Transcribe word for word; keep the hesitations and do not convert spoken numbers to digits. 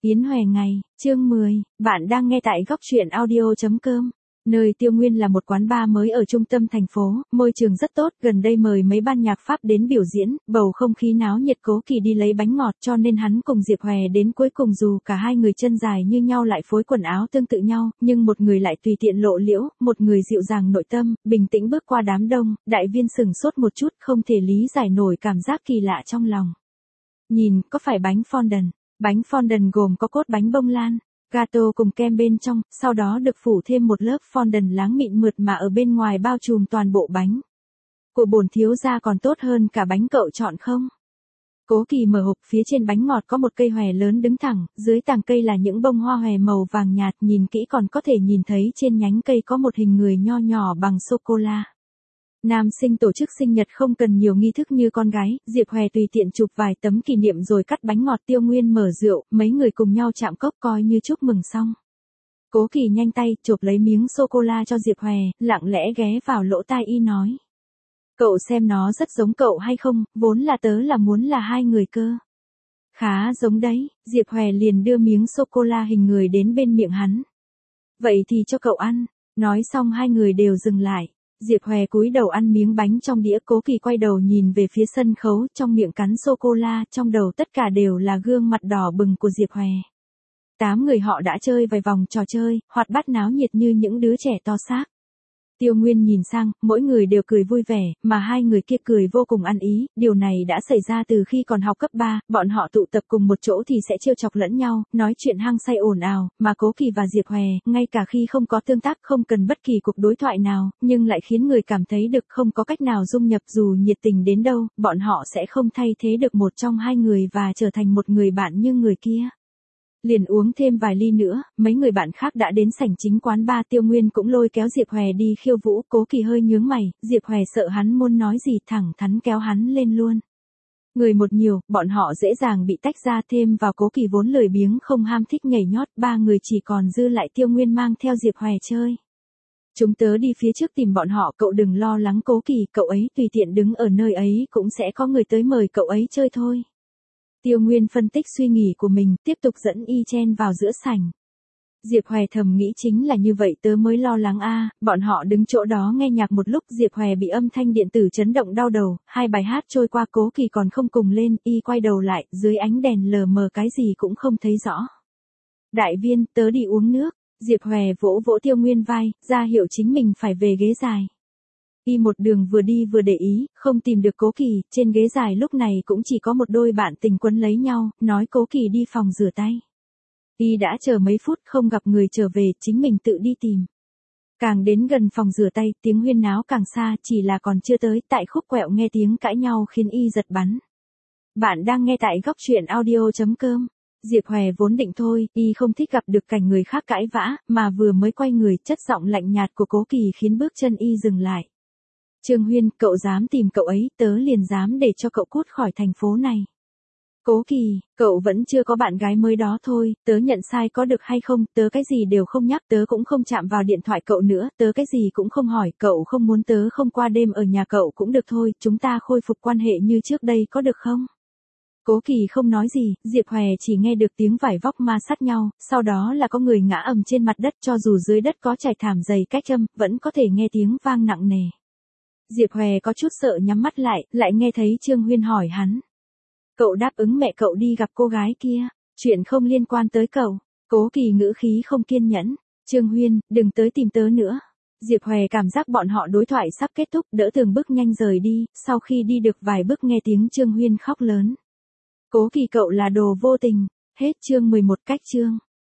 Yến Hòe ngày, chương mười, bạn đang nghe tại góc truyện audio chấm com. Nơi Tiêu Nguyên là một quán bar mới ở trung tâm thành phố, môi trường rất tốt, gần đây mời mấy ban nhạc Pháp đến biểu diễn, bầu không khí náo nhiệt. Cố Kỳ đi lấy bánh ngọt cho nên hắn cùng Diệp Hòe đến cuối cùng, dù cả hai người chân dài như nhau lại phối quần áo tương tự nhau, nhưng một người lại tùy tiện lộ liễu, một người dịu dàng nội tâm, bình tĩnh bước qua đám đông. Đại viên sửng sốt một chút, không thể lý giải nổi cảm giác kỳ lạ trong lòng. Nhìn, có phải bánh fondant? Bánh fondant gồm có cốt bánh bông lan, gato cùng kem bên trong, sau đó được phủ thêm một lớp fondant láng mịn mượt mà ở bên ngoài bao trùm toàn bộ bánh. Của bổn thiếu gia còn tốt hơn cả bánh cậu chọn không? Cố Kỳ mở hộp, phía trên bánh ngọt có một cây hòe lớn đứng thẳng, dưới tàng cây là những bông hoa hòe màu vàng nhạt, nhìn kỹ còn có thể nhìn thấy trên nhánh cây có một hình người nho nhỏ bằng sô-cô-la. Nam sinh tổ chức sinh nhật không cần nhiều nghi thức như con gái, Diệp Hòe tùy tiện chụp vài tấm kỷ niệm rồi cắt bánh ngọt. Tiêu Nguyên mở rượu, mấy người cùng nhau chạm cốc coi như chúc mừng xong. Cố Kỳ nhanh tay chộp lấy miếng sô-cô-la cho Diệp Hòe, lặng lẽ ghé vào lỗ tai y nói. Cậu xem nó rất giống cậu hay không, vốn là tớ là muốn là hai người cơ. Khá giống đấy, Diệp Hòe liền đưa miếng sô-cô-la hình người đến bên miệng hắn. Vậy thì cho cậu ăn, nói xong hai người đều dừng lại. Diệp Hòe cúi đầu ăn miếng bánh trong đĩa. Cố Kỳ quay đầu nhìn về phía sân khấu, trong miệng cắn sô-cô-la, trong đầu tất cả đều là gương mặt đỏ bừng của Diệp Hòe. Tám người họ đã chơi vài vòng trò chơi, hoạt bát náo nhiệt như những đứa trẻ to xác. Tiêu Nguyên nhìn sang, mỗi người đều cười vui vẻ, mà hai người kia cười vô cùng ăn ý. Điều này đã xảy ra từ khi còn học cấp ba, bọn họ tụ tập cùng một chỗ thì sẽ trêu chọc lẫn nhau, nói chuyện hăng say ồn ào, mà Cố Kỳ và Diệp Hòe, ngay cả khi không có tương tác, không cần bất kỳ cuộc đối thoại nào, nhưng lại khiến người cảm thấy được không có cách nào dung nhập. Dù nhiệt tình đến đâu, bọn họ sẽ không thay thế được một trong hai người và trở thành một người bạn như người kia. Liền uống thêm vài ly nữa, mấy người bạn khác đã đến sảnh chính quán bar. Tiêu Nguyên cũng lôi kéo Diệp Hòe đi khiêu vũ. Cố Kỳ hơi nhướng mày, Diệp Hòe sợ hắn muốn nói gì thẳng thắn kéo hắn lên luôn. Người một nhiều, bọn họ dễ dàng bị tách ra, thêm vào Cố Kỳ vốn lười biếng không ham thích nhảy nhót, ba người chỉ còn dư lại Tiêu Nguyên mang theo Diệp Hòe chơi. Chúng tớ đi phía trước tìm bọn họ, cậu đừng lo lắng Cố Kỳ, cậu ấy tùy tiện đứng ở nơi ấy cũng sẽ có người tới mời cậu ấy chơi thôi. Tiêu Nguyên phân tích suy nghĩ của mình, tiếp tục dẫn y chen vào giữa sảnh. Diệp Hòe thầm nghĩ chính là như vậy tớ mới lo lắng a. À. Bọn họ đứng chỗ đó nghe nhạc một lúc, Diệp Hòe bị âm thanh điện tử chấn động đau đầu, hai bài hát trôi qua Cố Kỳ còn không cùng lên, y quay đầu lại, dưới ánh đèn lờ mờ cái gì cũng không thấy rõ. Đại viên, tớ đi uống nước. Diệp Hòe vỗ vỗ Tiêu Nguyên vai, ra hiệu chính mình phải về ghế dài. Y một đường vừa đi vừa để ý, không tìm được Cố Kỳ. Trên ghế dài lúc này cũng chỉ có một đôi bạn tình quấn lấy nhau, nói Cố Kỳ đi phòng rửa tay. Y đã chờ mấy phút không gặp người trở về, chính mình tự đi tìm. Càng đến gần phòng rửa tay, tiếng huyên náo càng xa, chỉ là còn chưa tới, tại khúc quẹo nghe tiếng cãi nhau khiến y giật bắn. Bạn đang nghe tại góc truyện audio chấm com. Diệp Hòe vốn định thôi, y không thích gặp được cảnh người khác cãi vã, mà vừa mới quay người, chất giọng lạnh nhạt của Cố Kỳ khiến bước chân y dừng lại. Trương Huyên, cậu dám tìm cậu ấy, tớ liền dám để cho cậu cút khỏi thành phố này. Cố Kỳ, cậu vẫn chưa có bạn gái mới đó thôi, tớ nhận sai có được hay không, tớ cái gì đều không nhắc, tớ cũng không chạm vào điện thoại cậu nữa, tớ cái gì cũng không hỏi, cậu không muốn tớ không qua đêm ở nhà cậu cũng được thôi, chúng ta khôi phục quan hệ như trước đây có được không? Cố Kỳ không nói gì, Diệp Hòe chỉ nghe được tiếng vải vóc ma sát nhau, sau đó là có người ngã ầm trên mặt đất, cho dù dưới đất có trải thảm dày cách âm, vẫn có thể nghe tiếng vang nặng nề. Diệp Hòe có chút sợ nhắm mắt lại, lại nghe thấy Trương Huyên hỏi hắn. Cậu đáp ứng mẹ cậu đi gặp cô gái kia, chuyện không liên quan tới cậu. Cố Kỳ ngữ khí không kiên nhẫn. Trương Huyên, đừng tới tìm tớ nữa. Diệp Hòe cảm giác bọn họ đối thoại sắp kết thúc, đỡ từng bước nhanh rời đi, sau khi đi được vài bước nghe tiếng Trương Huyên khóc lớn. Cố Kỳ cậu là đồ vô tình. Hết chương mười một cách chương.